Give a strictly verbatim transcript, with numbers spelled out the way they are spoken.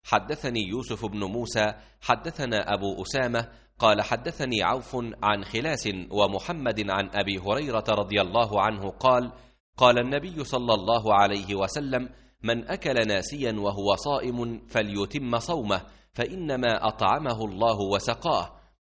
حدثني يوسف بن موسى حدثنا أبو أسامة قال حدثني عوف عن خلاس ومحمد عن أبي هريرة رضي الله عنه قال قال النبي صلى الله عليه وسلم: من أكل ناسيا وهو صائم فليتم صومه، فإنما أطعمه الله وسقاه.